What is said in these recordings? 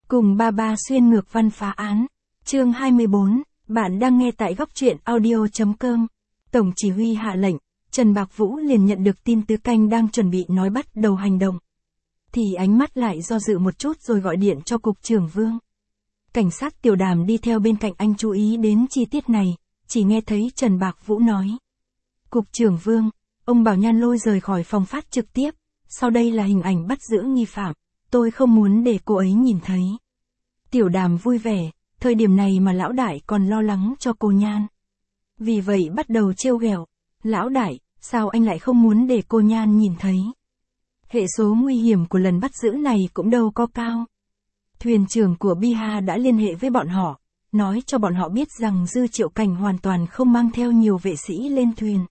Cùng ba xuyên ngược văn phá án. Chương 24, bạn đang nghe tại góc truyện audio.com. Tổng chỉ huy hạ lệnh, Trần Bạc Vũ liền nhận được tin Tứ Canh đang chuẩn bị nói bắt đầu hành động. Thì ánh mắt lại do dự một chút rồi gọi điện cho Cục trưởng Vương. Cảnh sát Tiểu Đàm đi theo bên cạnh anh chú ý đến chi tiết này, chỉ nghe thấy Trần Bạc Vũ nói. Cục trưởng Vương, ông bảo Nhan Lôi rời khỏi phòng phát trực tiếp, sau đây là hình ảnh bắt giữ nghi phạm, tôi không muốn để cô ấy nhìn thấy. Tiểu Đàm vui vẻ, thời điểm này mà lão đại còn lo lắng cho cô Nhan. Vì vậy bắt đầu trêu ghẹo, lão đại, sao anh lại không muốn để cô Nhan nhìn thấy? Hệ số nguy hiểm của lần bắt giữ này cũng đâu có cao. Thuyền trưởng của Biha đã liên hệ với bọn họ, nói cho bọn họ biết rằng Dư Triệu Cảnh hoàn toàn không mang theo nhiều vệ sĩ lên thuyền.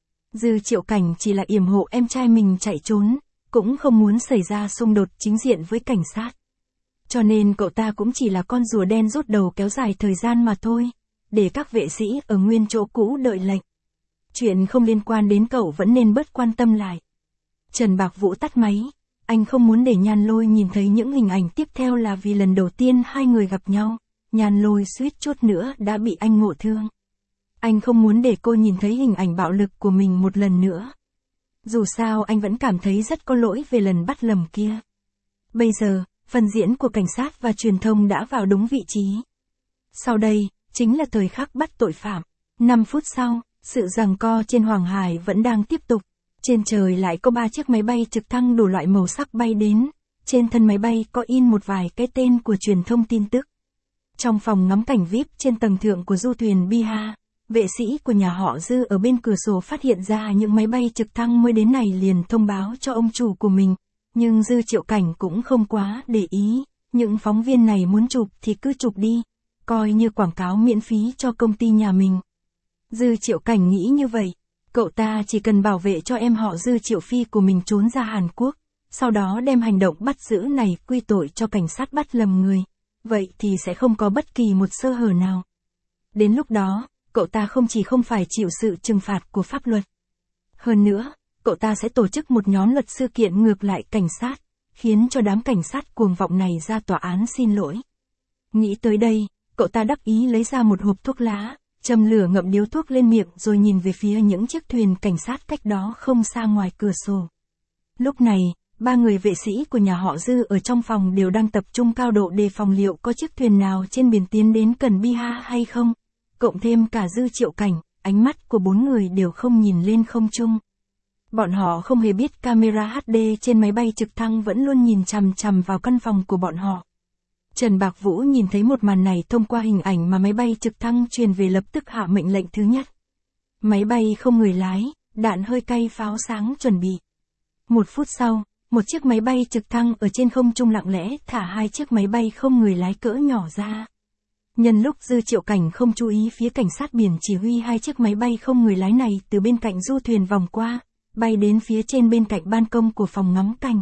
Dư Triệu Cảnh chỉ là yểm hộ em trai mình chạy trốn, cũng không muốn xảy ra xung đột chính diện với cảnh sát. Cho nên cậu ta cũng chỉ là con rùa đen rút đầu kéo dài thời gian mà thôi, để các vệ sĩ ở nguyên chỗ cũ đợi lệnh. Chuyện không liên quan đến cậu vẫn nên bớt quan tâm lại. Trần Bạc Vũ tắt máy, anh không muốn để Nhan Lôi nhìn thấy những hình ảnh tiếp theo là vì lần đầu tiên hai người gặp nhau, Nhan Lôi suýt chút nữa đã bị anh ngộ thương. Anh không muốn để cô nhìn thấy hình ảnh bạo lực của mình một lần nữa. Dù sao anh vẫn cảm thấy rất có lỗi về lần bắt lầm kia. Bây giờ, phần diễn của cảnh sát và truyền thông đã vào đúng vị trí. Sau đây, chính là thời khắc bắt tội phạm. 5 phút sau, sự giằng co trên Hoàng Hải vẫn đang tiếp tục. Trên trời lại có 3 chiếc máy bay trực thăng đủ loại màu sắc bay đến. Trên thân máy bay có in một vài cái tên của truyền thông tin tức. Trong phòng ngắm cảnh VIP trên tầng thượng của du thuyền Biha, vệ sĩ của nhà họ Dư ở bên cửa sổ phát hiện ra những máy bay trực thăng mới đến này liền thông báo cho ông chủ của mình. Nhưng Dư Triệu Cảnh cũng không quá để ý, những phóng viên này muốn chụp thì cứ chụp đi, coi như quảng cáo miễn phí cho công ty nhà mình. Dư Triệu Cảnh nghĩ như vậy, cậu ta chỉ cần bảo vệ cho em họ Dư Triệu Phi của mình trốn ra Hàn Quốc, sau đó đem hành động bắt giữ này quy tội cho cảnh sát bắt lầm người, vậy thì sẽ không có bất kỳ một sơ hở nào. Đến lúc đó, cậu ta không chỉ không phải chịu sự trừng phạt của pháp luật. Hơn nữa, cậu ta sẽ tổ chức một nhóm luật sư kiện ngược lại cảnh sát, khiến cho đám cảnh sát cuồng vọng này ra tòa án xin lỗi. Nghĩ tới đây, cậu ta đắc ý lấy ra một hộp thuốc lá, châm lửa ngậm điếu thuốc lên miệng rồi nhìn về phía những chiếc thuyền cảnh sát cách đó không xa ngoài cửa sổ. Lúc này, 3 người vệ sĩ của nhà họ Dư ở trong phòng đều đang tập trung cao độ đề phòng liệu có chiếc thuyền nào trên biển tiến đến gần Biha hay không. Cộng thêm cả Dư Triệu Cảnh, ánh mắt của 4 người đều không nhìn lên không trung. Bọn họ không hề biết camera HD trên máy bay trực thăng vẫn luôn nhìn chằm chằm vào căn phòng của bọn họ. Trần Bạc Vũ nhìn thấy một màn này thông qua hình ảnh mà máy bay trực thăng truyền về lập tức hạ mệnh lệnh thứ nhất. Máy bay không người lái, đạn hơi cay pháo sáng chuẩn bị. 1 phút sau, một chiếc máy bay trực thăng ở trên không trung lặng lẽ thả 2 chiếc máy bay không người lái cỡ nhỏ ra. Nhân lúc Dư Triệu Cảnh không chú ý, phía cảnh sát biển chỉ huy 2 chiếc máy bay không người lái này từ bên cạnh du thuyền vòng qua, bay đến phía trên bên cạnh ban công của phòng ngắm cảnh.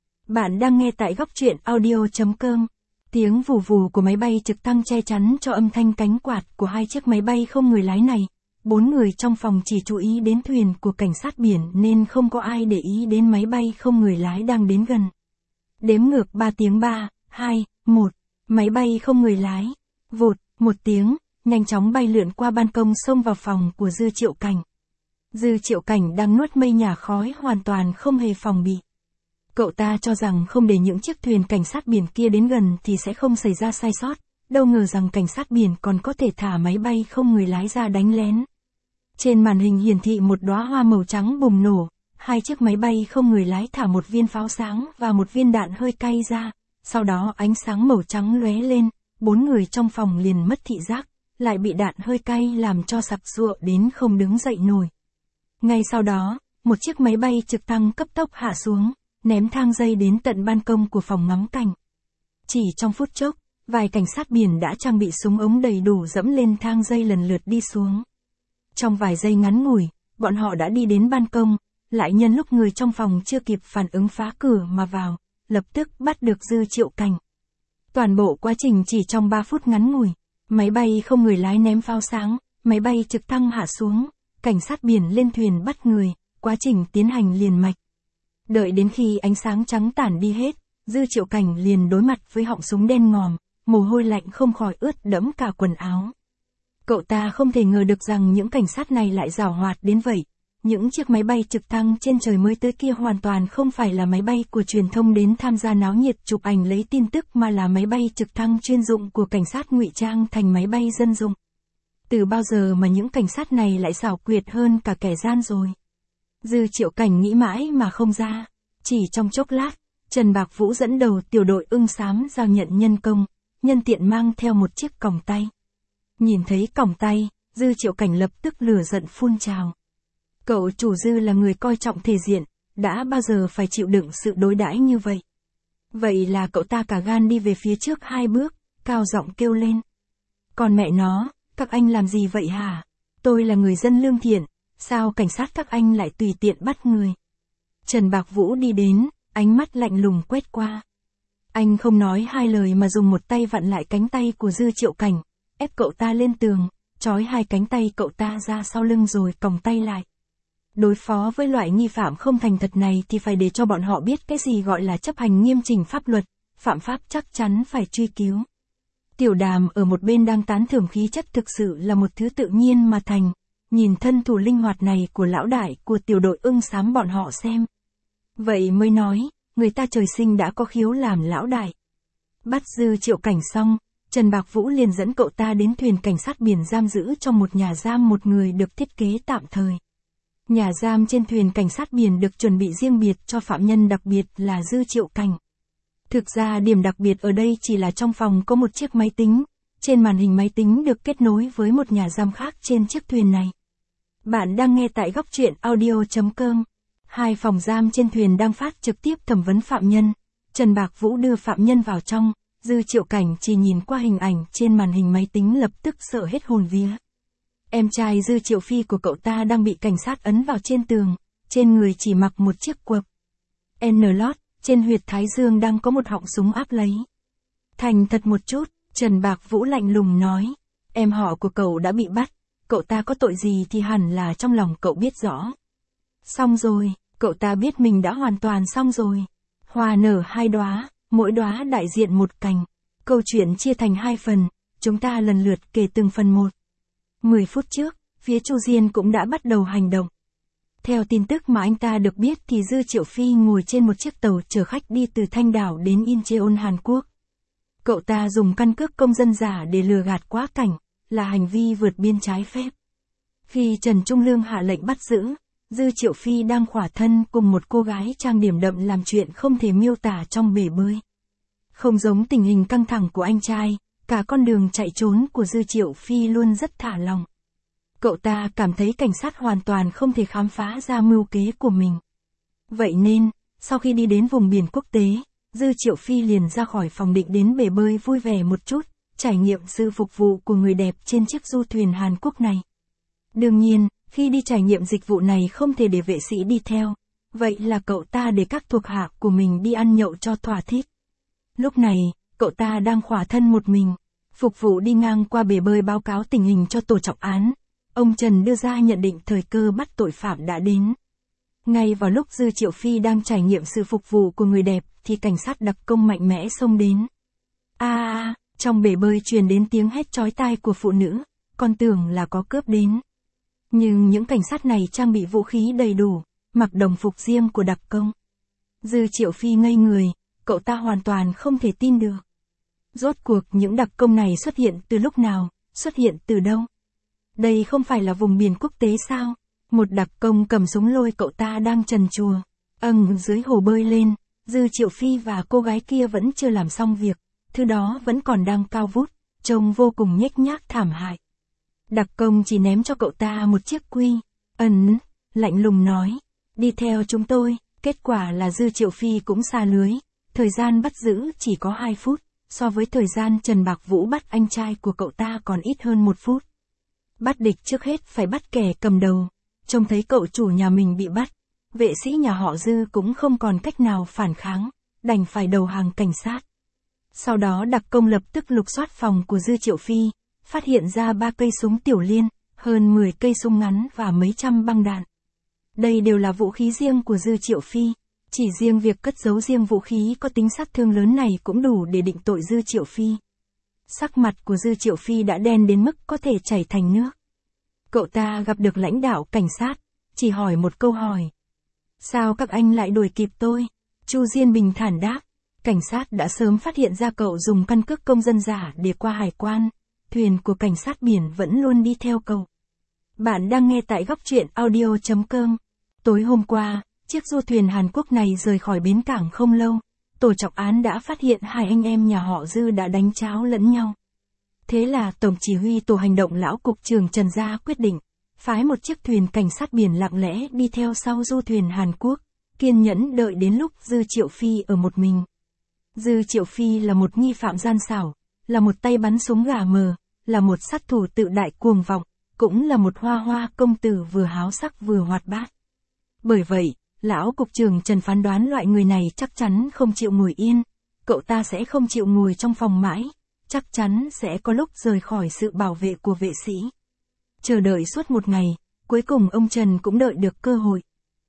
Bạn đang nghe tại góc truyện audio.com. Tiếng vù vù của máy bay trực thăng che chắn cho âm thanh cánh quạt của 2 chiếc máy bay không người lái này. 4 người trong phòng chỉ chú ý đến thuyền của cảnh sát biển nên không có ai để ý đến máy bay không người lái đang đến gần. Đếm ngược 3 tiếng 3, 2, 1, máy bay không người lái. Vụt, một tiếng, nhanh chóng bay lượn qua ban công xông vào phòng của Dư Triệu Cảnh. Dư Triệu Cảnh đang nuốt mây nhả khói hoàn toàn không hề phòng bị. Cậu ta cho rằng không để những chiếc thuyền cảnh sát biển kia đến gần thì sẽ không xảy ra sai sót, đâu ngờ rằng cảnh sát biển còn có thể thả máy bay không người lái ra đánh lén. Trên màn hình hiển thị một đóa hoa màu trắng bùng nổ, 2 chiếc máy bay không người lái thả một viên pháo sáng và một viên đạn hơi cay ra, sau đó ánh sáng màu trắng lóe lên. 4 người trong phòng liền mất thị giác, lại bị đạn hơi cay làm cho sặc sụa đến không đứng dậy nổi. Ngay sau đó, một chiếc máy bay trực thăng cấp tốc hạ xuống, ném thang dây đến tận ban công của phòng ngắm cảnh. Chỉ trong phút chốc, vài cảnh sát biển đã trang bị súng ống đầy đủ dẫm lên thang dây lần lượt đi xuống. Trong vài giây ngắn ngủi, bọn họ đã đi đến ban công, lại nhân lúc người trong phòng chưa kịp phản ứng phá cửa mà vào, lập tức bắt được Dư Triệu Cảnh. Toàn bộ quá trình chỉ trong 3 phút ngắn ngủi, máy bay không người lái ném pháo sáng, máy bay trực thăng hạ xuống, cảnh sát biển lên thuyền bắt người, quá trình tiến hành liền mạch. Đợi đến khi ánh sáng trắng tản đi hết, Dư Triệu Cảnh liền đối mặt với họng súng đen ngòm, mồ hôi lạnh không khỏi ướt đẫm cả quần áo. Cậu ta không thể ngờ được rằng những cảnh sát này lại giàu hoạt đến vậy. Những chiếc máy bay trực thăng trên trời mới tới kia hoàn toàn không phải là máy bay của truyền thông đến tham gia náo nhiệt chụp ảnh lấy tin tức mà là máy bay trực thăng chuyên dụng của cảnh sát ngụy trang thành máy bay dân dụng. Từ bao giờ mà những cảnh sát này lại xảo quyệt hơn cả kẻ gian rồi? Dư Triệu Cảnh nghĩ mãi mà không ra. Chỉ trong chốc lát, Trần Bạc Vũ dẫn đầu tiểu đội ưng xám giao nhận nhân công, nhân tiện mang theo một chiếc còng tay. Nhìn thấy còng tay, Dư Triệu Cảnh lập tức lửa giận phun trào. Cậu chủ Dư là người coi trọng thể diện, đã bao giờ phải chịu đựng sự đối đãi như vậy? Vậy là cậu ta cả gan đi về phía trước 2 bước, cao giọng kêu lên. Còn mẹ nó, các anh làm gì vậy hả? Tôi là người dân lương thiện, sao cảnh sát các anh lại tùy tiện bắt người? Trần Bạc Vũ đi đến, ánh mắt lạnh lùng quét qua. Anh không nói 2 lời mà dùng một tay vặn lại cánh tay của Dư Triệu Cảnh, ép cậu ta lên tường, trói 2 cánh tay cậu ta ra sau lưng rồi còng tay lại. Đối phó với loại nghi phạm không thành thật này thì phải để cho bọn họ biết cái gì gọi là chấp hành nghiêm chỉnh pháp luật, phạm pháp chắc chắn phải truy cứu. Tiểu Đàm ở một bên đang tán thưởng khí chất thực sự là một thứ tự nhiên mà thành, nhìn thân thủ linh hoạt này của lão đại của tiểu đội ưng xám bọn họ xem. Vậy mới nói, người ta trời sinh đã có khiếu làm lão đại. Bắt Dư Triệu Cảnh xong, Trần Bạc Vũ liền dẫn cậu ta đến thuyền cảnh sát biển giam giữ trong một nhà giam một người được thiết kế tạm thời. Nhà giam trên thuyền cảnh sát biển được chuẩn bị riêng biệt cho phạm nhân đặc biệt là Dư Triệu Cảnh. Thực ra điểm đặc biệt ở đây chỉ là trong phòng có một chiếc máy tính, trên màn hình máy tính được kết nối với một nhà giam khác trên chiếc thuyền này. Bạn đang nghe tại góc truyện audio.com. 2 phòng giam trên thuyền đang phát trực tiếp thẩm vấn phạm nhân. Trần Bạc Vũ đưa phạm nhân vào trong, Dư Triệu Cảnh chỉ nhìn qua hình ảnh trên màn hình máy tính lập tức sợ hết hồn vía. Em trai Dư Triệu Phi của cậu ta đang bị cảnh sát ấn vào trên tường, trên người chỉ mặc một chiếc quần N-lót, trên huyệt thái dương đang có một họng súng áp lấy. Thành thật một chút, Trần Bạc Vũ lạnh lùng nói, em họ của cậu đã bị bắt, cậu ta có tội gì thì hẳn là trong lòng cậu biết rõ. Xong rồi, cậu ta biết mình đã hoàn toàn xong rồi. Hoa nở 2 đóa, mỗi đóa đại diện một cành. Câu chuyện chia thành 2 phần, chúng ta lần lượt kể từng phần một. 10 phút trước, phía Chu Diên cũng đã bắt đầu hành động. Theo tin tức mà anh ta được biết thì Dư Triệu Phi ngồi trên một chiếc tàu chở khách đi từ Thanh Đảo đến Incheon Hàn Quốc. Cậu ta dùng căn cước công dân giả để lừa gạt quá cảnh, là hành vi vượt biên trái phép. Khi Trần Trung Lương hạ lệnh bắt giữ, Dư Triệu Phi đang khỏa thân cùng một cô gái trang điểm đậm làm chuyện không thể miêu tả trong bể bơi. Không giống tình hình căng thẳng của anh trai, cả con đường chạy trốn của Dư Triệu Phi luôn rất thả lỏng. Cậu ta cảm thấy cảnh sát hoàn toàn không thể khám phá ra mưu kế của mình. Vậy nên, sau khi đi đến vùng biển quốc tế, Dư Triệu Phi liền ra khỏi phòng định đến bể bơi vui vẻ một chút, trải nghiệm sự phục vụ của người đẹp trên chiếc du thuyền Hàn Quốc này. Đương nhiên, khi đi trải nghiệm dịch vụ này không thể để vệ sĩ đi theo, vậy là cậu ta để các thuộc hạ của mình đi ăn nhậu cho thỏa thích. Lúc này, cậu ta đang khỏa thân một mình, phục vụ đi ngang qua bể bơi báo cáo tình hình cho tổ trọng án. Ông Trần đưa ra nhận định thời cơ bắt tội phạm đã đến. Ngay vào lúc Dư Triệu Phi đang trải nghiệm sự phục vụ của người đẹp thì cảnh sát đặc công mạnh mẽ xông đến. Trong bể bơi truyền đến tiếng hét chói tai của phụ nữ, con tưởng là có cướp đến. Nhưng những cảnh sát này trang bị vũ khí đầy đủ, mặc đồng phục riêng của đặc công. Dư Triệu Phi ngây người, cậu ta hoàn toàn không thể tin được. Rốt cuộc những đặc công này xuất hiện từ lúc nào, xuất hiện từ đâu? Đây không phải là vùng biển quốc tế sao? Một đặc công cầm súng lôi cậu ta đang trần truồng dưới hồ bơi lên. Dư Triệu Phi và cô gái kia vẫn chưa làm xong việc, thứ đó vẫn còn đang cao vút, trông vô cùng nhếch nhác thảm hại. Đặc công chỉ ném cho cậu ta một chiếc lạnh lùng nói, đi theo chúng tôi. Kết quả là Dư Triệu Phi cũng xa lưới, thời gian bắt giữ chỉ có 2 phút, so với thời gian Trần Bạc Vũ bắt anh trai của cậu ta còn ít hơn 1 phút. Bắt địch trước hết phải bắt kẻ cầm đầu. Trông thấy cậu chủ nhà mình bị bắt, vệ sĩ nhà họ Dư cũng không còn cách nào phản kháng, đành phải đầu hàng cảnh sát. Sau đó đặc công lập tức lục soát phòng của Dư Triệu Phi, phát hiện ra 3 cây súng tiểu liên, hơn 10 cây súng ngắn và mấy trăm băng đạn. Đây đều là vũ khí riêng của Dư Triệu Phi. Chỉ riêng việc cất giấu riêng vũ khí có tính sát thương lớn này cũng đủ để định tội Dư Triệu Phi. Sắc mặt của Dư Triệu Phi đã đen đến mức có thể chảy thành nước. Cậu ta gặp được lãnh đạo cảnh sát, chỉ hỏi một câu hỏi. Sao các anh lại đuổi kịp tôi? Chu Diên bình thản đáp. Cảnh sát đã sớm phát hiện ra cậu dùng căn cước công dân giả để qua hải quan. Thuyền của cảnh sát biển vẫn luôn đi theo cậu. Bạn đang nghe tại góc truyện audio.com. Tối hôm qua, chiếc du thuyền Hàn Quốc này rời khỏi bến cảng không lâu. Tổ trọng án đã phát hiện hai anh em nhà họ Dư đã đánh cháo lẫn nhau. Thế là Tổng chỉ huy tổ hành động lão cục trưởng Trần Gia quyết định, phái một chiếc thuyền cảnh sát biển lặng lẽ đi theo sau du thuyền Hàn Quốc, kiên nhẫn đợi đến lúc Dư Triệu Phi ở một mình. Dư Triệu Phi là một nghi phạm gian xảo, là một tay bắn súng gà mờ, là một sát thủ tự đại cuồng vọng, cũng là một hoa hoa công tử vừa háo sắc vừa hoạt bát. Bởi vậy, lão cục trưởng Trần phán đoán loại người này chắc chắn không chịu ngồi yên, cậu ta sẽ không chịu ngồi trong phòng mãi, chắc chắn sẽ có lúc rời khỏi sự bảo vệ của vệ sĩ. Chờ đợi suốt một ngày, cuối cùng ông Trần cũng đợi được cơ hội.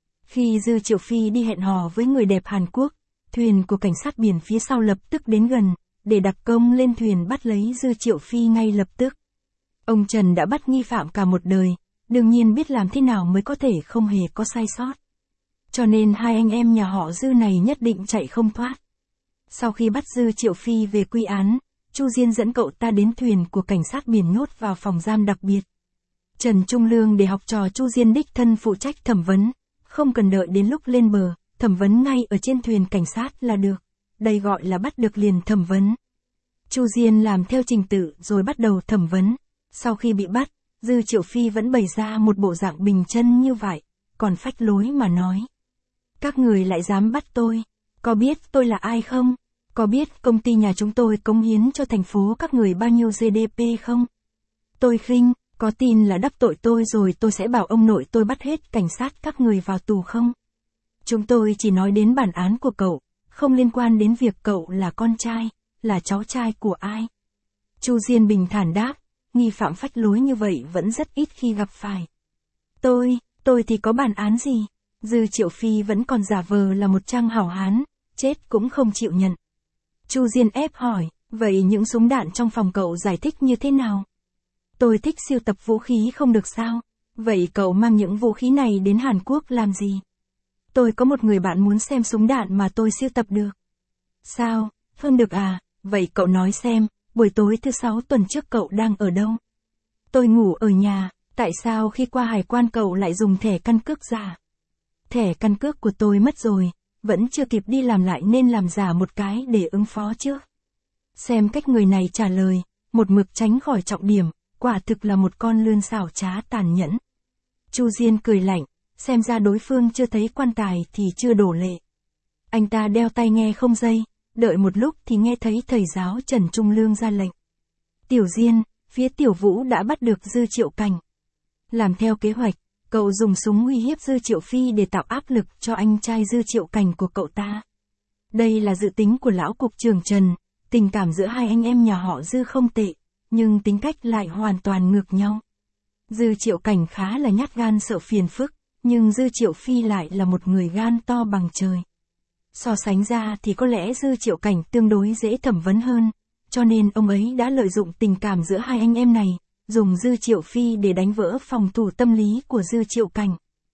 Khi Dư Triệu Phi đi hẹn hò với người đẹp Hàn Quốc, thuyền của cảnh sát biển phía sau lập tức đến gần, để đặc công lên thuyền bắt lấy Dư Triệu Phi ngay lập tức. Ông Trần đã bắt nghi phạm cả một đời, đương nhiên biết làm thế nào mới có thể không hề có sai sót. Cho nên hai anh em nhà họ Dư này nhất định chạy không thoát. Sau khi bắt Dư Triệu Phi về quy án, Chu Diên dẫn cậu ta đến thuyền của cảnh sát biển nhốt vào phòng giam đặc biệt. Trần Trung Lương để học trò Chu Diên đích thân phụ trách thẩm vấn, không cần đợi đến lúc lên bờ, thẩm vấn ngay ở trên thuyền cảnh sát là được. Đây gọi là bắt được liền thẩm vấn. Chu Diên làm theo trình tự rồi bắt đầu thẩm vấn. Sau khi bị bắt, Dư Triệu Phi vẫn bày ra một bộ dạng bình chân như vậy, còn phách lối mà nói. Các người lại dám bắt tôi, có biết tôi là ai không? Có biết công ty nhà chúng tôi cống hiến cho thành phố các người bao nhiêu GDP không? Tôi khinh, có tin là đắc tội tôi rồi tôi sẽ bảo ông nội tôi bắt hết cảnh sát các người vào tù không? Chúng tôi chỉ nói đến bản án của cậu, không liên quan đến việc cậu là con trai, là cháu trai của ai. Chu Diên bình thản đáp, nghi phạm phách lối như vậy vẫn rất ít khi gặp phải. Tôi thì có bản án gì? Dư Triệu Phi vẫn còn giả vờ là một trang hảo hán, chết cũng không chịu nhận. Chu Diên ép hỏi, vậy những súng đạn trong phòng cậu giải thích như thế nào? Tôi thích sưu tập vũ khí không được sao? Vậy cậu mang những vũ khí này đến Hàn Quốc làm gì? Tôi có một người bạn muốn xem súng đạn mà tôi sưu tập được. Sao, hơn được à? Vậy cậu nói xem, buổi tối thứ 6 tuần trước cậu đang ở đâu? Tôi ngủ ở nhà, tại sao khi qua hải quan cậu lại dùng thẻ căn cước giả? Thẻ căn cước của tôi mất rồi, vẫn chưa kịp đi làm lại nên làm giả một cái để ứng phó trước. Xem cách người này trả lời, một mực tránh khỏi trọng điểm, quả thực là một con lươn xảo trá tàn nhẫn. Chu Diên cười lạnh, xem ra đối phương chưa thấy quan tài thì chưa đổ lệ. Anh ta đeo tai nghe không dây, đợi một lúc thì nghe thấy thầy giáo Trần Trung Lương ra lệnh. Tiểu Diên, phía Tiểu Vũ đã bắt được Dư Triệu Cảnh. Làm theo kế hoạch, cậu dùng súng uy hiếp Dư Triệu Phi để tạo áp lực cho anh trai Dư Triệu Cảnh của cậu ta. Đây là dự tính của lão cục trưởng Trần, tình cảm giữa hai anh em nhà họ Dư không tệ, nhưng tính cách lại hoàn toàn ngược nhau. Dư Triệu Cảnh khá là nhát gan sợ phiền phức, nhưng Dư Triệu Phi lại là một người gan to bằng trời. So sánh ra thì có lẽ Dư Triệu Cảnh tương đối dễ thẩm vấn hơn, cho nên ông ấy đã lợi dụng tình cảm giữa hai anh em này, dùng Dư Triệu Phi để đánh vỡ phòng thủ tâm lý của Dư Triệu Cảnh.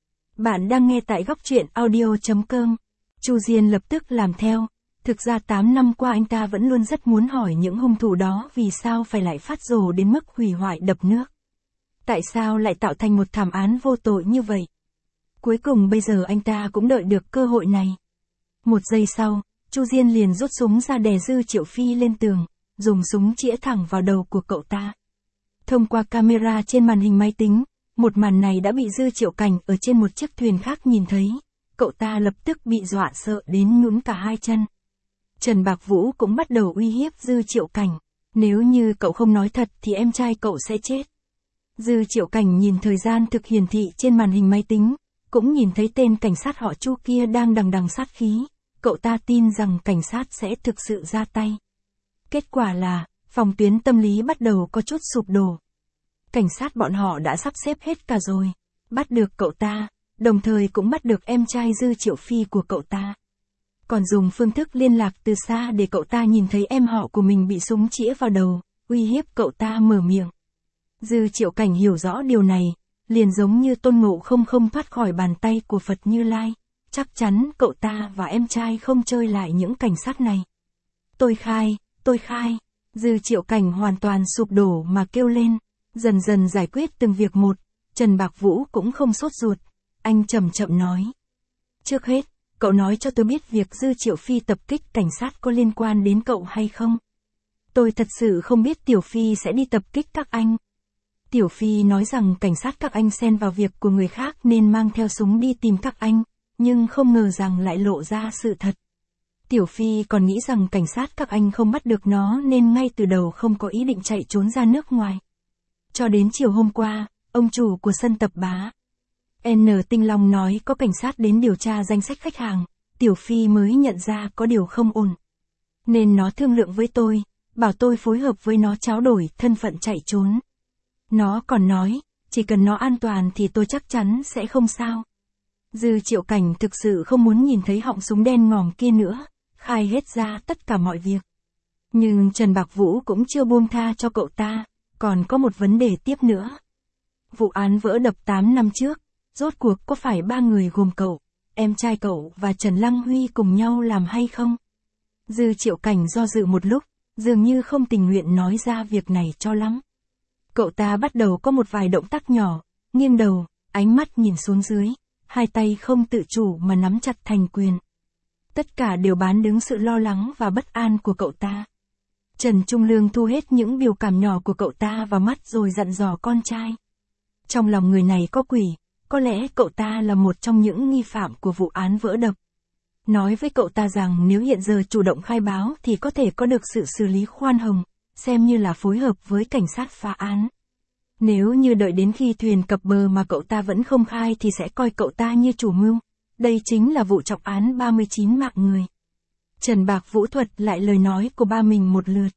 Bạn đang nghe tại góc truyện audio.com. Chu Diên lập tức làm theo. Thực ra 8 năm qua anh ta vẫn luôn rất muốn hỏi những hung thủ đó vì sao phải lại phát rồ đến mức hủy hoại đập nước. Tại sao lại tạo thành một thảm án vô tội như vậy? Cuối cùng bây giờ anh ta cũng đợi được cơ hội này. Một giây sau, Chu Diên liền rút súng ra đè Dư Triệu Phi lên tường, dùng súng chĩa thẳng vào đầu của cậu ta. Thông qua camera trên màn hình máy tính, một màn này đã bị Dư Triệu Cảnh ở trên một chiếc thuyền khác nhìn thấy. Cậu ta lập tức bị dọa sợ đến nhũn cả hai chân. Trần Bạc Vũ cũng bắt đầu uy hiếp Dư Triệu Cảnh. Nếu như cậu không nói thật thì em trai cậu sẽ chết. Dư Triệu Cảnh nhìn thời gian thực hiển thị trên màn hình máy tính, cũng nhìn thấy tên cảnh sát họ Chu kia đang đằng đằng sát khí. Cậu ta tin rằng cảnh sát sẽ thực sự ra tay. Kết quả là, phòng tuyến tâm lý bắt đầu có chút sụp đổ. Cảnh sát bọn họ đã sắp xếp hết cả rồi. Bắt được cậu ta, đồng thời cũng bắt được em trai Dư Triệu Phi của cậu ta. Còn dùng phương thức liên lạc từ xa để cậu ta nhìn thấy em họ của mình bị súng chĩa vào đầu, uy hiếp cậu ta mở miệng. Dư Triệu Cảnh hiểu rõ điều này, liền giống như Tôn Ngộ không thoát khỏi bàn tay của Phật Như Lai. Chắc chắn cậu ta và em trai không chơi lại những cảnh sát này. Tôi khai. Dư Triệu Cảnh hoàn toàn sụp đổ mà kêu lên. Dần dần giải quyết từng việc một, Trần Bạc Vũ cũng không sốt ruột. Anh chậm chậm nói. Trước hết, cậu nói cho tôi biết việc Dư Triệu Phi tập kích cảnh sát có liên quan đến cậu hay không? Tôi thật sự không biết Tiểu Phi sẽ đi tập kích các anh. Tiểu Phi nói rằng cảnh sát các anh xen vào việc của người khác nên mang theo súng đi tìm các anh, nhưng không ngờ rằng lại lộ ra sự thật. Tiểu Phi còn nghĩ rằng cảnh sát các anh không bắt được nó nên ngay từ đầu không có ý định chạy trốn ra nước ngoài. Cho đến chiều hôm qua, ông chủ của sân tập bá N Tinh Long nói có cảnh sát đến điều tra danh sách khách hàng, Tiểu Phi mới nhận ra có điều không ổn. Nên nó thương lượng với tôi, bảo tôi phối hợp với nó tráo đổi thân phận chạy trốn. Nó còn nói, chỉ cần nó an toàn thì tôi chắc chắn sẽ không sao. Dư Triệu Cảnh thực sự không muốn nhìn thấy họng súng đen ngòm kia nữa, khai hết ra tất cả mọi việc. Nhưng Trần Bạc Vũ cũng chưa buông tha cho cậu ta, còn có một vấn đề tiếp nữa. Vụ án vỡ đập 8 năm trước, rốt cuộc có phải 3 người gồm cậu, em trai cậu và Trần Lăng Huy cùng nhau làm hay không? Dư Triệu Cảnh do dự một lúc, dường như không tình nguyện nói ra việc này cho lắm. Cậu ta bắt đầu có một vài động tác nhỏ, nghiêng đầu, ánh mắt nhìn xuống dưới, hai tay không tự chủ mà nắm chặt thành quyền. Tất cả đều bán đứng sự lo lắng và bất an của cậu ta. Trần Trung Lương thu hết những biểu cảm nhỏ của cậu ta vào mắt rồi dặn dò con trai. Trong lòng người này có quỷ, có lẽ cậu ta là một trong những nghi phạm của vụ án vỡ đập. Nói với cậu ta rằng nếu hiện giờ chủ động khai báo thì có thể có được sự xử lý khoan hồng, xem như là phối hợp với cảnh sát phá án. Nếu như đợi đến khi thuyền cập bờ mà cậu ta vẫn không khai thì sẽ coi cậu ta như chủ mưu. Đây chính là vụ trọng án 39 mạng người. Trần Bạc Vũ thuật lại lời nói của ba mình một lượt.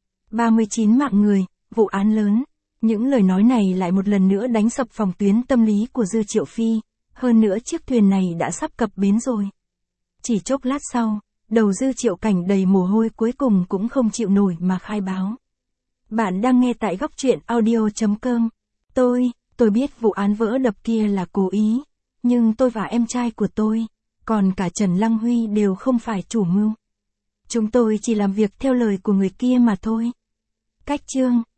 39 mạng người, vụ án lớn. Những lời nói này lại một lần nữa đánh sập phòng tuyến tâm lý của Dư Triệu Phi. Hơn nữa chiếc thuyền này đã sắp cập bến rồi. Chỉ chốc lát sau, đầu Dư Triệu Cảnh đầy mồ hôi cuối cùng cũng không chịu nổi mà khai báo. Bạn đang nghe tại góc truyện audio.com. Tôi biết vụ án vỡ đập kia là cố ý. Nhưng tôi và em trai của tôi, còn cả Trần Lăng Huy đều không phải chủ mưu. Chúng tôi chỉ làm việc theo lời của người kia mà thôi. Cách chương